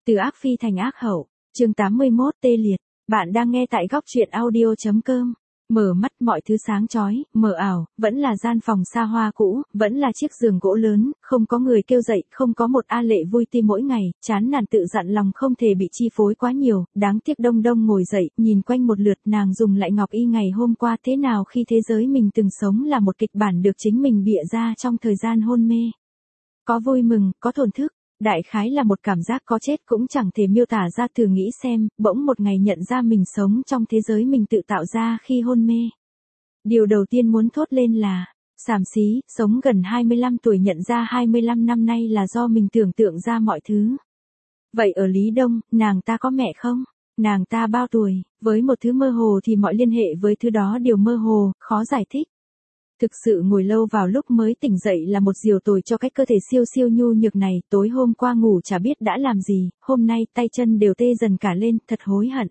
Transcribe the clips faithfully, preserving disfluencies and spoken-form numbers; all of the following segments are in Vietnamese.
Từ ác phi thành ác hậu, chương tám mươi mốt tê liệt. Bạn đang nghe tại góc truyện audio chấm com. Mở mắt mọi thứ sáng chói, mờ ảo, vẫn là gian phòng xa hoa cũ, vẫn là chiếc giường gỗ lớn, không có người kêu dậy, không có một A Lệ vui tim mỗi ngày, chán nản tự dặn lòng không thể bị chi phối quá nhiều, đáng tiếc Đông Đông ngồi dậy, nhìn quanh một lượt nàng dùng lại ngọc y ngày hôm qua thế nào khi thế giới mình từng sống là một kịch bản được chính mình bịa ra trong thời gian hôn mê. Có vui mừng, có thổn thức. Đại khái là một cảm giác có chết cũng chẳng thể miêu tả ra, thử nghĩ xem, bỗng một ngày nhận ra mình sống trong thế giới mình tự tạo ra khi hôn mê. Điều đầu tiên muốn thốt lên là, xàm xí, sống gần hai mươi lăm tuổi nhận ra hai mươi lăm năm nay là do mình tưởng tượng ra mọi thứ. Vậy ở Lý Đông, nàng ta có mẹ không? Nàng ta bao tuổi? Với một thứ mơ hồ thì mọi liên hệ với thứ đó đều mơ hồ, khó giải thích. Thực sự ngồi lâu vào lúc mới tỉnh dậy là một diều tồi cho cái cơ thể siêu siêu nhu nhược này, tối hôm qua ngủ chả biết đã làm gì, hôm nay tay chân đều tê dần cả lên, thật hối hận.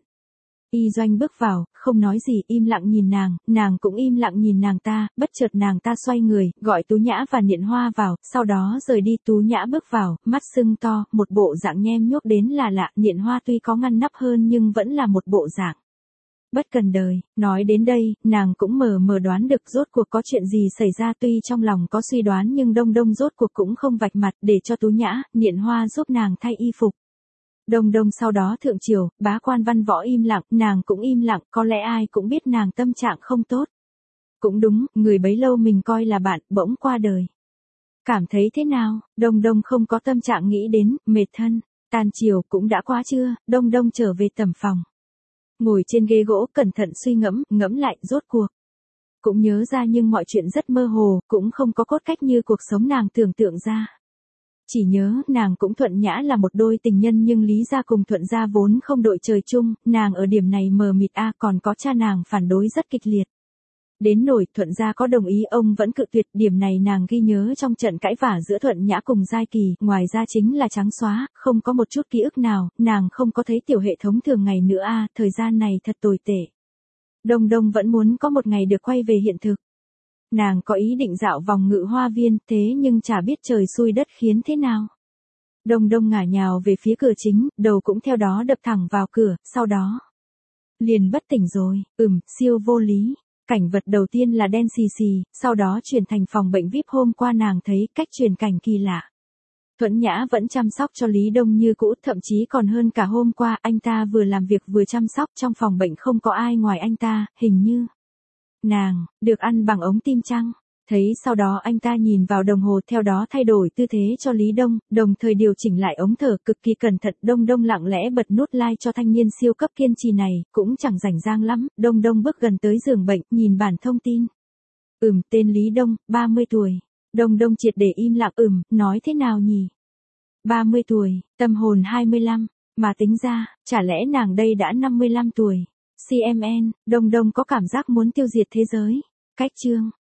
Y Doanh bước vào, không nói gì, im lặng nhìn nàng, nàng cũng im lặng nhìn nàng ta, bất chợt nàng ta xoay người, gọi Tú Nhã và Niệm Hoa vào, sau đó rời đi. Tú Nhã bước vào, mắt sưng to, một bộ dạng nhem nhuốc đến là lạ, Niệm Hoa tuy có ngăn nắp hơn nhưng vẫn là một bộ dạng bất cần đời. Nói đến đây, nàng cũng mờ mờ đoán được rốt cuộc có chuyện gì xảy ra, tuy trong lòng có suy đoán nhưng Đông Đông rốt cuộc cũng không vạch mặt để cho Tú Nhã, Niệm Hoa giúp nàng thay y phục. Đông Đông sau đó thượng triều, bá quan văn võ im lặng, nàng cũng im lặng, có lẽ ai cũng biết nàng tâm trạng không tốt. Cũng đúng, người bấy lâu mình coi là bạn, bỗng qua đời. Cảm thấy thế nào? Đông Đông không có tâm trạng nghĩ đến, mệt thân. Tan chiều cũng đã quá trưa, Đông Đông trở về tầm phòng. Ngồi trên ghế gỗ cẩn thận suy ngẫm, ngẫm lại, rốt cuộc cũng nhớ ra nhưng mọi chuyện rất mơ hồ, cũng không có cốt cách như cuộc sống nàng tưởng tượng ra. Chỉ nhớ, nàng cũng Thuận Nhã là một đôi tình nhân nhưng Lý gia cùng Thuận gia vốn không đội trời chung, nàng ở điểm này mờ mịt a, còn có cha nàng phản đối rất kịch liệt. Đến nỗi Thuận gia có đồng ý ông vẫn cự tuyệt, điểm này nàng ghi nhớ trong trận cãi vã giữa Thuận Nhã cùng Giai Kỳ, ngoài ra chính là trắng xóa, không có một chút ký ức nào, nàng không có thấy tiểu hệ thống thường ngày nữa a, thời gian này thật tồi tệ. Đông Đông vẫn muốn có một ngày được quay về hiện thực. Nàng có ý định dạo vòng Ngự Hoa Viên, thế nhưng chả biết trời xui đất khiến thế nào. Đông Đông ngả nhào về phía cửa chính, đầu cũng theo đó đập thẳng vào cửa, sau đó liền bất tỉnh rồi. Ừm, siêu vô lý. Cảnh vật đầu tiên là đen xì xì, sau đó chuyển thành phòng bệnh vi ai pi, hôm qua nàng thấy cách chuyển cảnh kỳ lạ. Thuận Nhã vẫn chăm sóc cho Lý Đông như cũ, thậm chí còn hơn cả hôm qua, anh ta vừa làm việc vừa chăm sóc, trong phòng bệnh không có ai ngoài anh ta, hình như nàng được ăn bằng ống tim chăng? Thấy sau đó anh ta nhìn vào đồng hồ, theo đó thay đổi tư thế cho Lý Đông, đồng thời điều chỉnh lại ống thở cực kỳ cẩn thận. Đông Đông lặng lẽ bật nút like cho thanh niên siêu cấp kiên trì này, cũng chẳng rảnh rang lắm. Đông Đông bước gần tới giường bệnh, nhìn bản thông tin. Ừm, tên Lý Đông, ba mươi tuổi. Đông Đông triệt để im lặng. Ừm, nói thế nào nhỉ? ba mươi tuổi, tâm hồn hai mươi lăm, mà tính ra, chả lẽ nàng đây đã năm mươi lăm tuổi. xê em en, Đông Đông có cảm giác muốn tiêu diệt thế giới. Cách chương